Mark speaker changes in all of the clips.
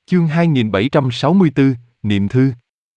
Speaker 1: Chương 2764, Niệm Thư.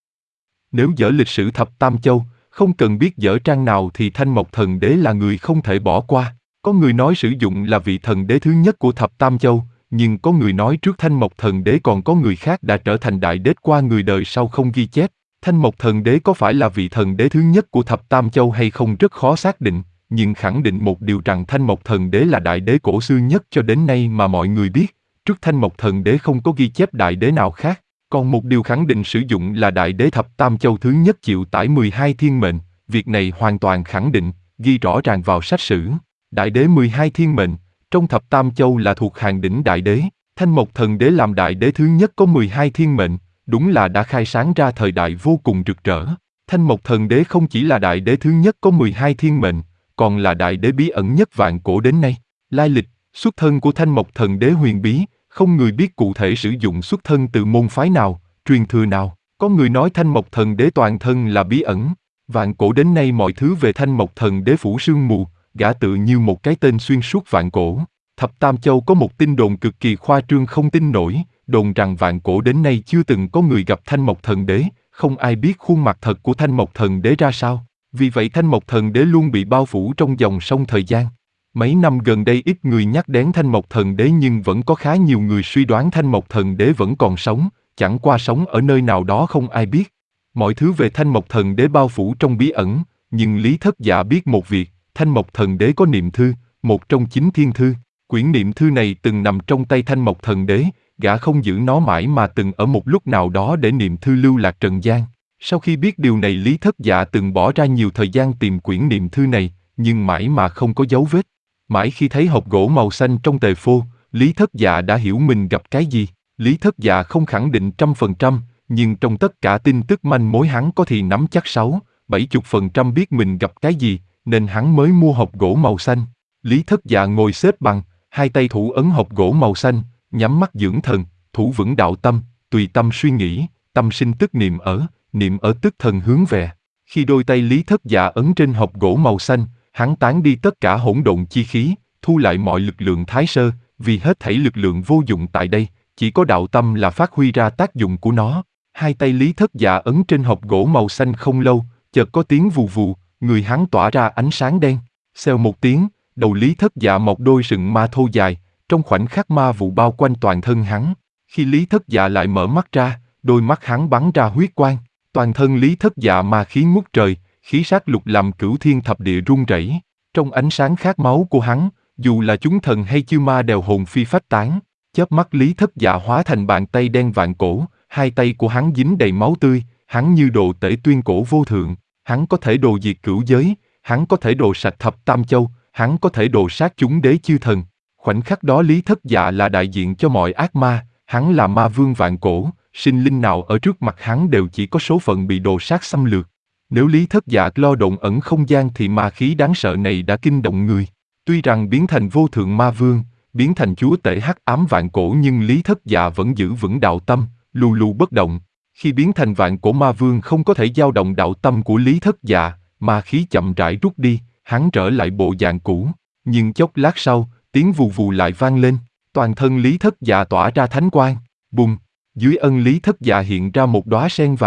Speaker 1: Nếu dở lịch sử thập tam châu, không cần biết dở trang nào thì Thanh Mộc Thần Đế là người không thể bỏ qua. Có người nói sử dụng là vị thần đế thứ nhất của thập tam châu, nhưng có người nói trước Thanh Mộc Thần Đế còn có người khác đã trở thành đại đế qua người đời sau không ghi chép. Thanh Mộc Thần Đế có phải là vị thần đế thứ nhất của thập tam châu hay không rất khó xác định, nhưng khẳng định một điều rằng Thanh Mộc Thần Đế là đại đế cổ xưa nhất cho đến nay mà mọi người biết. Trước Thanh Mộc Thần Đế không có ghi chép đại đế nào khác, còn một điều khẳng định sử dụng là đại đế thập tam châu thứ nhất chịu tải 12 thiên mệnh, việc này hoàn toàn khẳng định, ghi rõ ràng vào sách sử. Đại đế 12 thiên mệnh, trong thập tam châu là thuộc hàng đỉnh đại đế, Thanh Mộc Thần Đế làm đại đế thứ nhất có 12 thiên mệnh, đúng là đã khai sáng ra thời đại vô cùng rực rỡ. Thanh Mộc Thần Đế không chỉ là đại đế thứ nhất có 12 thiên mệnh, còn là đại đế bí ẩn nhất vạn cổ đến nay. Lai lịch, xuất thân của Thanh Mộc Thần Đế huyền bí, không người biết cụ thể sử dụng xuất thân từ môn phái nào, truyền thừa nào. Có người nói Thanh Mộc Thần Đế toàn thân là bí ẩn. Vạn cổ đến nay mọi thứ về Thanh Mộc Thần Đế phủ sương mù, gã tự như một cái tên xuyên suốt vạn cổ. Thập Tam Châu có một tin đồn cực kỳ khoa trương không tin nổi, đồn rằng vạn cổ đến nay chưa từng có người gặp Thanh Mộc Thần Đế, không ai biết khuôn mặt thật của Thanh Mộc Thần Đế ra sao. Vì vậy Thanh Mộc Thần Đế luôn bị bao phủ trong dòng sông thời gian. Mấy năm gần đây ít người nhắc đến Thanh Mộc Thần Đế nhưng vẫn có khá nhiều người suy đoán Thanh Mộc Thần Đế vẫn còn sống, chẳng qua sống ở nơi nào đó không ai biết. Mọi thứ về Thanh Mộc Thần Đế bao phủ trong bí ẩn, nhưng Lý Thất Dạ biết một việc, Thanh Mộc Thần Đế có niệm thư, một trong 9 thiên thư. Quyển niệm thư này từng nằm trong tay Thanh Mộc Thần Đế, gã không giữ nó mãi mà từng ở một lúc nào đó để niệm thư lưu lạc trần gian. Sau khi biết điều này Lý Thất Dạ từng bỏ ra nhiều thời gian tìm quyển niệm thư này, nhưng mãi mà không có dấu vết. Mãi khi thấy hộp gỗ màu xanh trong tề phô, Lý Thất Dạ đã hiểu mình gặp cái gì. Lý Thất Dạ không khẳng định 100%, nhưng trong tất cả tin tức manh mối hắn có thì nắm chắc 60-70% biết mình gặp cái gì, nên hắn mới mua hộp gỗ màu xanh. Lý Thất Dạ ngồi xếp bằng, hai tay thủ ấn hộp gỗ màu xanh, nhắm mắt dưỡng thần, thủ vững đạo tâm, tùy tâm suy nghĩ, tâm sinh tức niệm ở tức thần hướng về. Khi đôi tay Lý Thất Dạ ấn trên hộp gỗ màu xanh, hắn tán đi tất cả hỗn độn chi khí, thu lại mọi lực lượng thái sơ, vì hết thảy lực lượng vô dụng tại đây, chỉ có đạo tâm là phát huy ra tác dụng của nó. Hai tay Lý Thất Dạ ấn trên hộp gỗ màu xanh không lâu, chợt có tiếng vù vù, người hắn tỏa ra ánh sáng đen. Xèo một tiếng, đầu Lý Thất Dạ mọc đôi sừng ma thô dài, trong khoảnh khắc ma vụ bao quanh toàn thân hắn. Khi Lý Thất Dạ lại mở mắt ra, đôi mắt hắn bắn ra huyết quang, toàn thân Lý Thất Dạ ma khí ngút trời, khí sát lục làm cửu thiên thập địa rung rẩy. Trong ánh sáng khát máu của hắn, dù là chúng thần hay chư ma đều hồn phi phách tán. Chớp mắt Lý Thất Dạ hóa thành bàn tay đen vạn cổ, hai tay của hắn dính đầy máu tươi, hắn như đồ tể tuyên cổ vô thượng, hắn có thể đồ diệt cửu giới, hắn có thể đồ sạch thập tam châu, hắn có thể đồ sát chúng đế chư thần. Khoảnh khắc đó Lý Thất Dạ là đại diện cho mọi ác ma, hắn là ma vương vạn cổ, sinh linh nào ở trước mặt hắn đều chỉ có số phận bị đồ sát xâm lược. Nếu Lý Thất Dạ lo độn ẩn không gian thì ma khí đáng sợ này đã kinh động người. Tuy rằng biến thành vô thượng ma vương, biến thành chúa tể hắc ám vạn cổ nhưng Lý Thất Dạ vẫn giữ vững đạo tâm, lù lù bất động. Khi biến thành vạn cổ ma vương không có thể dao động đạo tâm của Lý Thất Dạ, ma khí chậm rãi rút đi, hắn trở lại bộ dạng cũ. Nhưng chốc lát sau, tiếng vù vù lại vang lên, toàn thân Lý Thất Dạ tỏa ra thánh quang, bùng, dưới ân Lý Thất Dạ hiện ra một đóa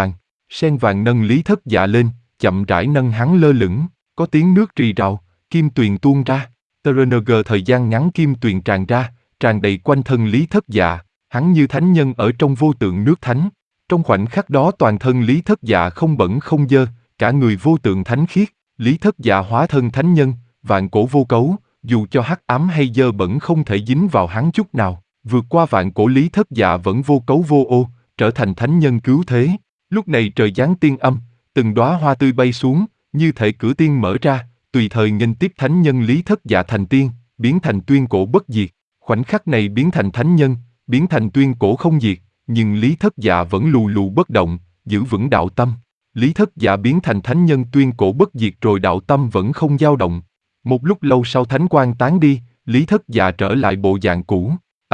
Speaker 1: sen vàng nâng Lý Thất Dạ lên, chậm rãi nâng hắn lơ lửng, có tiếng nước rì rào, kim tuyền tuôn ra, TRNG thời gian ngắn kim tuyền tràn ra, tràn đầy quanh thân Lý Thất Dạ, hắn như thánh nhân ở trong vô tượng nước thánh. Trong khoảnh khắc đó toàn thân Lý Thất Dạ không bẩn không dơ, cả người vô tượng thánh khiết, Lý Thất Dạ hóa thân thánh nhân, vạn cổ vô cấu, dù cho hắc ám hay dơ bẩn không thể dính vào hắn chút nào, vượt qua vạn cổ Lý Thất Dạ vẫn vô cấu vô ô, trở thành thánh nhân cứu thế. Lúc này trời giáng tiên âm, từng đóa hoa tươi bay xuống, như thể cửa tiên mở ra, tùy thời nghênh tiếp thánh nhân Lý Thất Dạ thành tiên, biến thành tuyên cổ bất diệt. Khoảnh khắc này biến thành thánh nhân, biến thành tuyên cổ không diệt, nhưng Lý Thất Dạ vẫn lù lù bất động, giữ vững đạo tâm. Lý Thất Dạ biến thành thánh nhân tuyên cổ bất diệt rồi đạo tâm vẫn không dao động. Một lúc lâu sau thánh quang tán đi, Lý Thất Dạ trở lại bộ dạng cũ.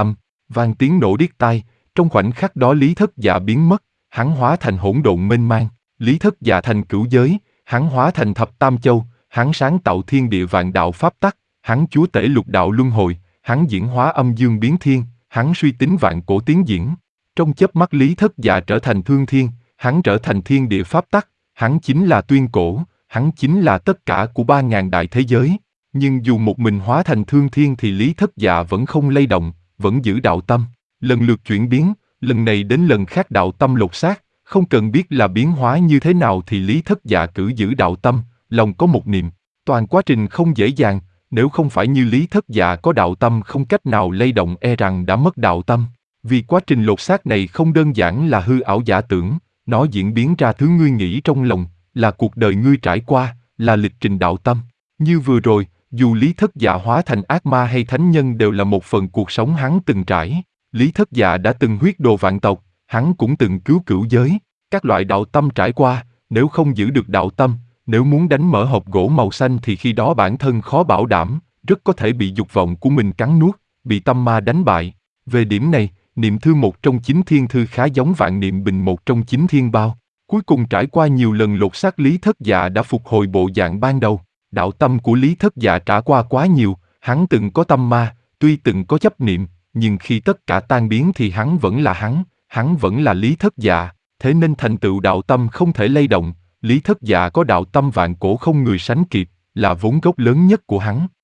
Speaker 1: Vang tiếng nổ điếc tai, trong khoảnh khắc đó Lý Thất Dạ biến mất, hắn hóa thành hỗn độn mênh mang. Lý Thất Dạ thành cửu giới, hắn hóa thành thập tam châu, hắn sáng tạo thiên địa vạn đạo pháp tắc, hắn chúa tể lục đạo luân hồi, hắn diễn hóa âm dương biến thiên, hắn suy tính vạn cổ tiến diễn. Trong chớp mắt Lý Thất Dạ trở thành thương thiên, hắn trở thành thiên địa pháp tắc, hắn chính là tuyên cổ, hắn chính là tất cả của 3.000 đại thế giới. Nhưng dù một mình hóa thành thương thiên thì Lý Thất Dạ vẫn không lay động, vẫn giữ đạo tâm. Lần lượt chuyển biến, lần này đến lần khác đạo tâm lột xác, không cần biết là biến hóa như thế nào thì Lý Thất Dạ cứ giữ đạo tâm, lòng có một niệm. Toàn quá trình không dễ dàng, nếu không phải như Lý Thất Dạ có đạo tâm không cách nào lay động e rằng đã mất đạo tâm. Vì quá trình lột xác này không đơn giản là hư ảo giả tưởng, nó diễn biến ra thứ ngươi nghĩ trong lòng, là cuộc đời ngươi trải qua, là lịch trình đạo tâm. Như vừa rồi, dù Lý Thất Dạ hóa thành ác ma hay thánh nhân đều là một phần cuộc sống hắn từng trải. Lý Thất Dạ đã từng huyết đồ vạn tộc, hắn cũng từng cứu cửu giới. Các loại đạo tâm trải qua, nếu không giữ được đạo tâm, nếu muốn đánh mở hộp gỗ màu xanh thì khi đó bản thân khó bảo đảm, rất có thể bị dục vọng của mình cắn nuốt, bị tâm ma đánh bại. Về điểm này, niệm thư một trong 9 thiên thư khá giống vạn niệm bình một trong 9 thiên bao. Cuối cùng trải qua nhiều lần lột xác Lý Thất Dạ đã phục hồi bộ dạng ban đầu. Đạo tâm của Lý Thất Dạ trả qua quá nhiều, hắn từng có tâm ma, tuy từng có chấp niệm, nhưng khi tất cả tan biến thì hắn vẫn là Lý Thất Dạ, thế nên thành tựu đạo tâm không thể lay động. Lý Thất Dạ có đạo tâm vạn cổ không người sánh kịp, là vốn gốc lớn nhất của hắn.